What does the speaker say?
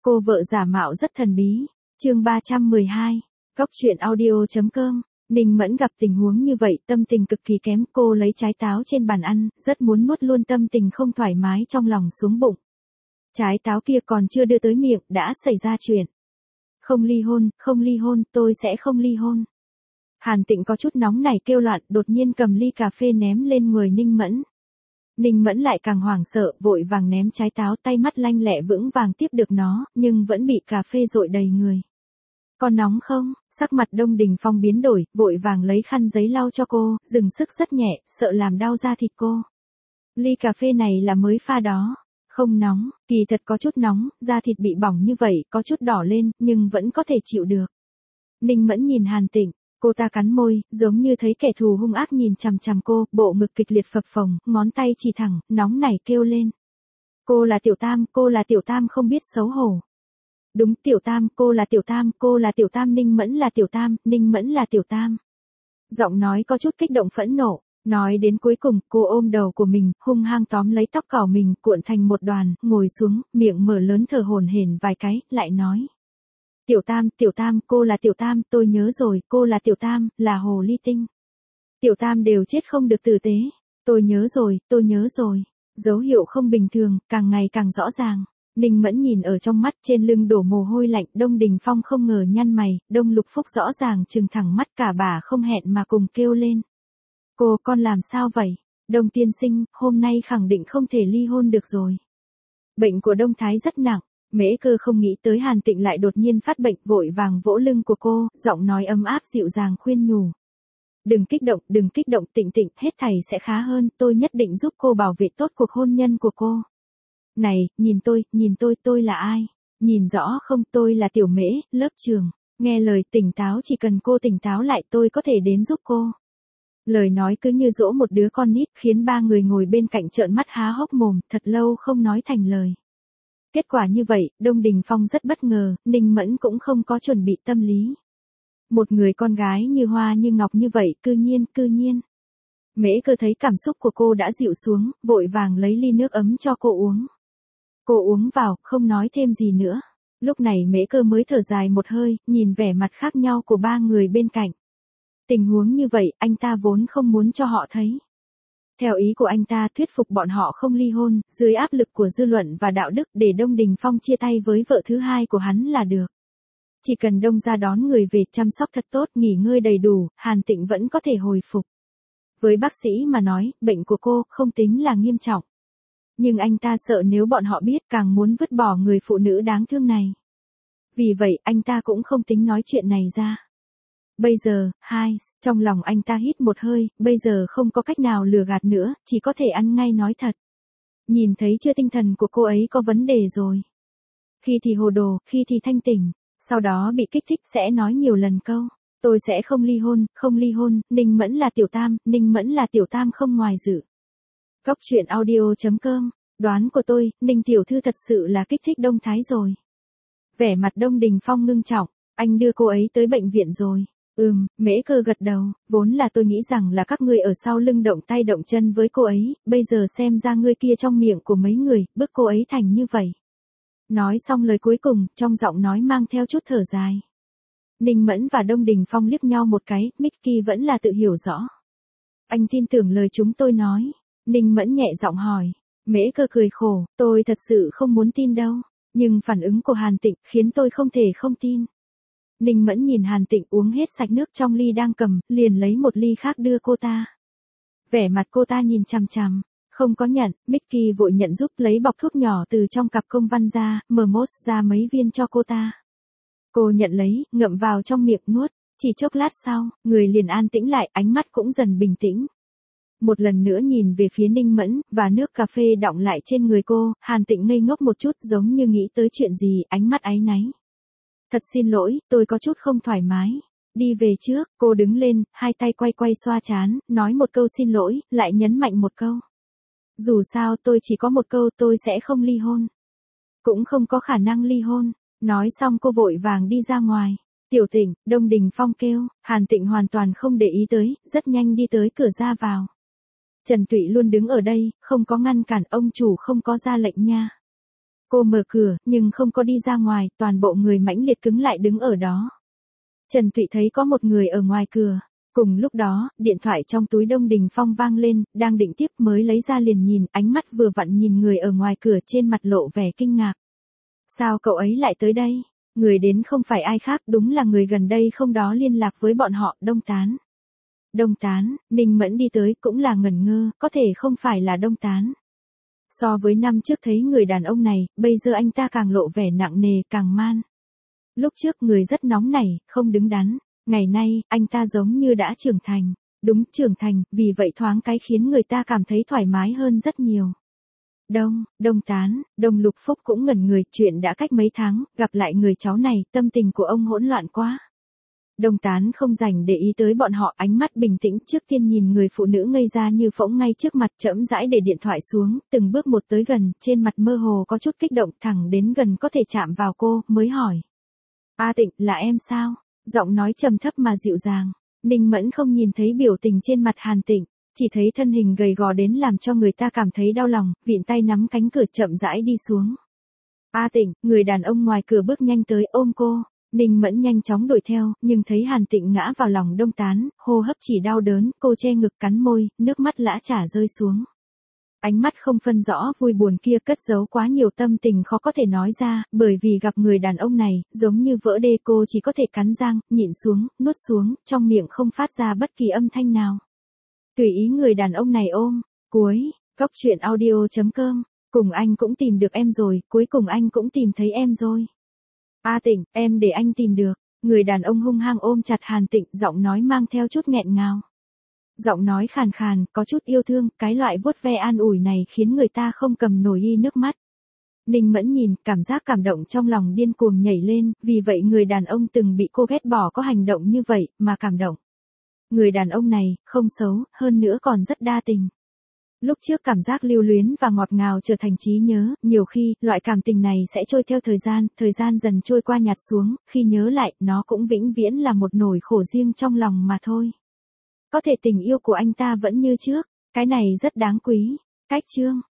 Cô vợ giả mạo rất thần bí. Chương 312. Góc truyện audio.com. Ninh Mẫn gặp tình huống như vậy, tâm tình cực kỳ kém, cô lấy trái táo trên bàn ăn, rất muốn nuốt luôn tâm tình không thoải mái trong lòng xuống bụng. Trái táo kia còn chưa đưa tới miệng, đã xảy ra chuyện. Không ly hôn, tôi sẽ không ly hôn. Hàn Tịnh có chút nóng nảy kêu loạn, đột nhiên cầm ly cà phê ném lên người Ninh Mẫn. Ninh Mẫn lại càng hoảng sợ, vội vàng ném trái táo, tay mắt lanh lẹ vững vàng tiếp được nó, nhưng vẫn bị cà phê dội đầy người. Còn nóng không? Sắc mặt Đông Đình Phong biến đổi, vội vàng lấy khăn giấy lau cho cô, dùng sức rất nhẹ, sợ làm đau da thịt cô. Ly cà phê này là mới pha đó. Không nóng, kỳ thật có chút nóng, da thịt bị bỏng như vậy, có chút đỏ lên, nhưng vẫn có thể chịu được. Ninh Mẫn nhìn Hàn Tịnh, cô ta cắn môi, giống như thấy kẻ thù hung ác nhìn chằm chằm cô, bộ ngực kịch liệt phập phồng, ngón tay chỉ thẳng, nóng nảy kêu lên. Cô là Tiểu Tam không biết xấu hổ. Đúng, Tiểu Tam, cô là Tiểu Tam, Ninh Mẫn là Tiểu Tam. Giọng nói có chút kích động phẫn nộ, nói đến cuối cùng, cô ôm đầu của mình, hung hăng tóm lấy tóc cỏ mình, cuộn thành một đoàn, ngồi xuống, miệng mở lớn thở hổn hển vài cái, lại nói. Tiểu Tam, cô là Tiểu Tam, tôi nhớ rồi, cô là Tiểu Tam, là hồ ly tinh. Tiểu Tam đều chết không được tử tế. Tôi nhớ rồi. Dấu hiệu không bình thường, càng ngày càng rõ ràng. Ninh Mẫn nhìn ở trong mắt, trên lưng đổ mồ hôi lạnh, Đông Đình Phong không ngờ nhăn mày, Đông Lục Phúc rõ ràng trừng thẳng mắt, cả bà không hẹn mà cùng kêu lên. Con làm sao vậy? Đông tiên sinh, hôm nay khẳng định không thể ly hôn được rồi. Bệnh của Đông Thái rất nặng. Mễ Cơ không nghĩ tới Hàn Tịnh lại đột nhiên phát bệnh, vội vàng vỗ lưng của cô, giọng nói ấm áp dịu dàng khuyên nhủ. Đừng kích động, Tịnh, hết thảy sẽ khá hơn, tôi nhất định giúp cô bảo vệ tốt cuộc hôn nhân của cô. Này, nhìn tôi là ai? Nhìn rõ không, tôi là Tiểu Mễ, lớp trường. Nghe lời tỉnh táo, chỉ cần cô tỉnh táo lại tôi có thể đến giúp cô. Lời nói cứ như dỗ một đứa con nít, khiến ba người ngồi bên cạnh trợn mắt há hốc mồm, thật lâu không nói thành lời. Kết quả như vậy, Đông Đình Phong rất bất ngờ, Ninh Mẫn cũng không có chuẩn bị tâm lý. Một người con gái như hoa như ngọc như vậy, cư nhiên. Mễ Cơ thấy cảm xúc của cô đã dịu xuống, vội vàng lấy ly nước ấm cho cô uống. Cô uống vào, không nói thêm gì nữa. Lúc này Mễ Cơ mới thở dài một hơi, nhìn vẻ mặt khác nhau của ba người bên cạnh. Tình huống như vậy, anh ta vốn không muốn cho họ thấy. Theo ý của anh ta, thuyết phục bọn họ không ly hôn, dưới áp lực của dư luận và đạo đức, để Đông Đình Phong chia tay với vợ thứ hai của hắn là được. Chỉ cần Đông ra đón người về, chăm sóc thật tốt, nghỉ ngơi đầy đủ, Hàn Tịnh vẫn có thể hồi phục. Với bác sĩ mà nói, bệnh của cô không tính là nghiêm trọng. Nhưng anh ta sợ nếu bọn họ biết, càng muốn vứt bỏ người phụ nữ đáng thương này. Vì vậy, anh ta cũng không tính nói chuyện này ra. Bây giờ, trong lòng anh ta hít một hơi, bây giờ không có cách nào lừa gạt nữa, chỉ có thể ăn ngay nói thật. Nhìn thấy chưa, tinh thần của cô ấy có vấn đề rồi. Khi thì hồ đồ, khi thì thanh tỉnh, sau đó bị kích thích sẽ nói nhiều lần câu. Tôi sẽ không ly hôn, Ninh Mẫn là Tiểu Tam không ngoài dự. Góc truyện audio.com, đoán của tôi, Ninh tiểu thư thật sự là kích thích Đông Thái rồi. Vẻ mặt Đông Đình Phong ngưng trọng, anh đưa cô ấy tới bệnh viện rồi. Mễ Cơ gật đầu, vốn là tôi nghĩ rằng là các ngươi ở sau lưng động tay động chân với cô ấy, bây giờ xem ra ngươi kia trong miệng của mấy người, bức cô ấy thành như vậy. Nói xong lời cuối cùng, trong giọng nói mang theo chút thở dài. Ninh Mẫn và Đông Đình Phong liếc nhau một cái, Mickey vẫn là tự hiểu rõ. Anh tin tưởng lời chúng tôi nói. Ninh Mẫn nhẹ giọng hỏi. Mễ Cơ cười khổ, tôi thật sự không muốn tin đâu. Nhưng phản ứng của Hàn Tịnh khiến tôi không thể không tin. Ninh Mẫn nhìn Hàn Tịnh uống hết sạch nước trong ly đang cầm, liền lấy một ly khác đưa cô ta. Vẻ mặt cô ta nhìn chằm chằm, không có nhận, Mickey vội nhận giúp lấy bọc thuốc nhỏ từ trong cặp công văn ra, mở mốt ra mấy viên cho cô ta. Cô nhận lấy, ngậm vào trong miệng nuốt, chỉ chốc lát sau, người liền an tĩnh lại, ánh mắt cũng dần bình tĩnh. Một lần nữa nhìn về phía Ninh Mẫn, và nước cà phê đọng lại trên người cô, Hàn Tịnh ngây ngốc một chút giống như nghĩ tới chuyện gì, ánh mắt áy náy. Thật xin lỗi, tôi có chút không thoải mái. Đi về trước, cô đứng lên, hai tay quay xoa trán, nói một câu xin lỗi, lại nhấn mạnh một câu. Dù sao tôi chỉ có một câu, tôi sẽ không ly hôn. Cũng không có khả năng ly hôn. Nói xong cô vội vàng đi ra ngoài. Tiểu Tịnh, Đông Đình Phong kêu, Hàn Tịnh hoàn toàn không để ý tới, rất nhanh đi tới cửa ra vào. Trần Tụy luôn đứng ở đây, không có ngăn cản, ông chủ không có ra lệnh nha. Cô mở cửa, nhưng không có đi ra ngoài, toàn bộ người mãnh liệt cứng lại đứng ở đó. Trần Tụy thấy có một người ở ngoài cửa. Cùng lúc đó, điện thoại trong túi Đông Đình Phong vang lên, đang định tiếp mới lấy ra liền nhìn, ánh mắt vừa vặn nhìn người ở ngoài cửa trên mặt lộ vẻ kinh ngạc. Sao cậu ấy lại tới đây? Người đến không phải ai khác, đúng là người gần đây không đó liên lạc với bọn họ, Đông Tán. Đông Tán, Ninh Mẫn đi tới cũng là ngẩn ngơ, có thể không phải là Đông Tán. So với năm trước thấy người đàn ông này, bây giờ anh ta càng lộ vẻ nặng nề, càng man. Lúc trước người rất nóng nảy, không đứng đắn. Ngày nay, anh ta giống như đã trưởng thành. Đúng, trưởng thành, vì vậy thoáng cái khiến người ta cảm thấy thoải mái hơn rất nhiều. Đông Tán, Đông Lục Phúc cũng ngẩn người, chuyện đã cách mấy tháng, gặp lại người cháu này, tâm tình của ông hỗn loạn quá. Đông Tán không dành để ý tới bọn họ, ánh mắt bình tĩnh, trước tiên nhìn người phụ nữ ngây ra như phỗng ngay trước mặt, chậm rãi để điện thoại xuống, từng bước một tới gần, trên mặt mơ hồ có chút kích động, thẳng đến gần có thể chạm vào cô, mới hỏi. A Tịnh, là em sao? Giọng nói trầm thấp mà dịu dàng. Ninh Mẫn không nhìn thấy biểu tình trên mặt Hàn Tịnh, chỉ thấy thân hình gầy gò đến làm cho người ta cảm thấy đau lòng, vịn tay nắm cánh cửa chậm rãi đi xuống. A Tịnh, người đàn ông ngoài cửa bước nhanh tới ôm cô. Ninh Mẫn nhanh chóng đuổi theo, nhưng thấy Hàn Tịnh ngã vào lòng Đông Tán, hô hấp chỉ đau đớn, cô che ngực cắn môi, nước mắt lã chả rơi xuống. Ánh mắt không phân rõ vui buồn kia cất giấu quá nhiều tâm tình khó có thể nói ra, bởi vì gặp người đàn ông này, giống như vỡ đê, cô chỉ có thể cắn răng, nhịn xuống, nuốt xuống, trong miệng không phát ra bất kỳ âm thanh nào. Tùy ý người đàn ông này ôm. Cuối, Cóc truyện audio.com, cùng anh cũng tìm được em rồi, cuối cùng anh cũng tìm thấy em rồi. A Tịnh, em để anh tìm được. Người đàn ông hung hăng ôm chặt Hàn Tịnh, giọng nói mang theo chút nghẹn ngào. Giọng nói khàn khàn, có chút yêu thương, cái loại vuốt ve an ủi này khiến người ta không cầm nổi nước mắt. Ninh Mẫn nhìn, cảm giác cảm động trong lòng điên cuồng nhảy lên, vì vậy người đàn ông từng bị cô ghét bỏ có hành động như vậy, mà cảm động. Người đàn ông này, không xấu, hơn nữa còn rất đa tình. Lúc trước cảm giác lưu luyến và ngọt ngào trở thành trí nhớ, nhiều khi, loại cảm tình này sẽ trôi theo thời gian dần trôi qua nhạt xuống, khi nhớ lại, nó cũng vĩnh viễn là một nỗi khổ riêng trong lòng mà thôi. Có thể tình yêu của anh ta vẫn như trước, cái này rất đáng quý. Cách chương